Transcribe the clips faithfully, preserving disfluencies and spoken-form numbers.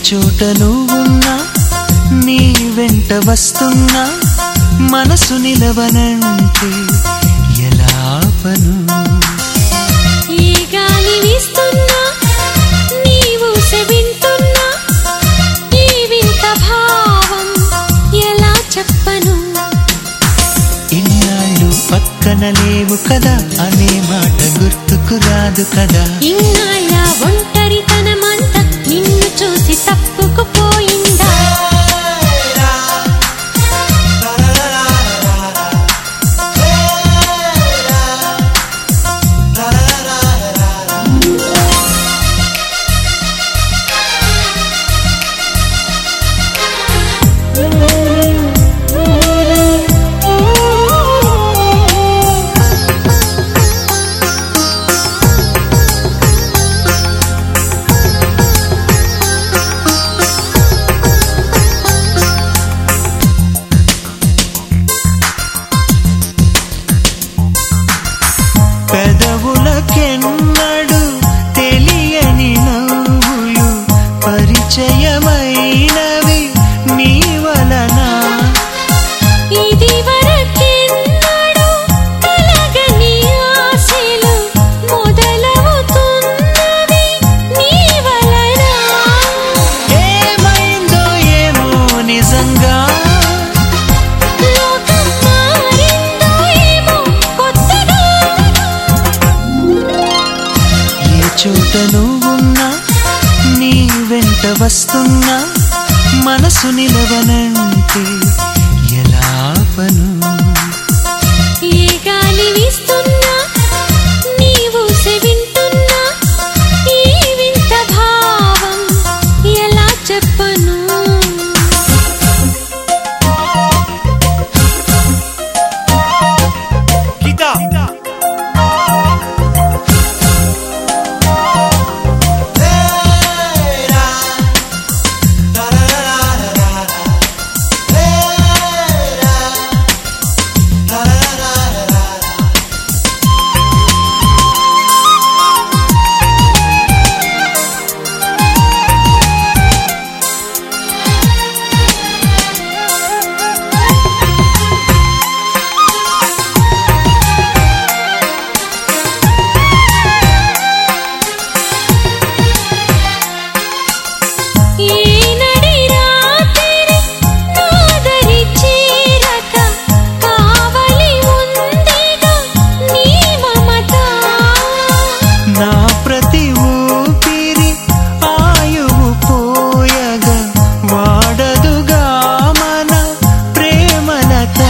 చోట నువ్వున్నా నీ వెంట వస్తున్నా మనసు నిలవనంటే ఎలా ఆపను ఈ గాలి వీస్తున్నా నీవు సెవింటున్నా ఈ వింత భావం ఎలా చెప్పను ఇన్నాళ్ళు పక్కన లేవు కదా అనే మాట గుర్తుకు రాదు కదా ఇన్నాళ్ళ ఒంటరితనమంతా నిన్ను చూసి తప్పుకుపోయిందా పెదవులకెన్నడు తెలియని నవ్వులు పరిచయమైనవి నీ వలన ఇది వరకెన్నడూ కలగని ఆశలు మొదలవుతున్నవి నీ వలన ఏమైందో ఏమో నిజంగా లోకం మారిందో ఏమో కొత్తగా ఏ చోట నువ్వున్నా నీ వెంట వస్తున్నా మనసు నిలవనంటే ఎలా ఆపను ఏ గాలి వీస్తున్నా నీవు సెవింటున్నా ఈ వింత భావం ఎలా చెప్పను నా ప్రతి ఊపిరి ఆయువు పోయగా వాడదుగా మన ప్రేమలత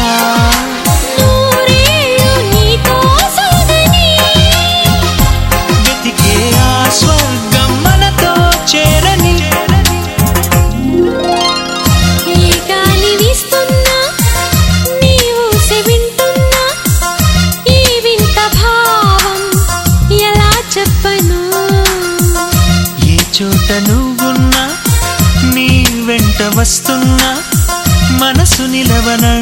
వెతికే ఆ స్వర్గం మనతో చేరని ఈ గాలి వీస్తున్నా నీవు సెవింటున్నా ఈ వింత భావం ఎలా చెప్పను ఏ చోట నువ్వున్నా నీ వెంట వస్తున్నా మనసు నిలవన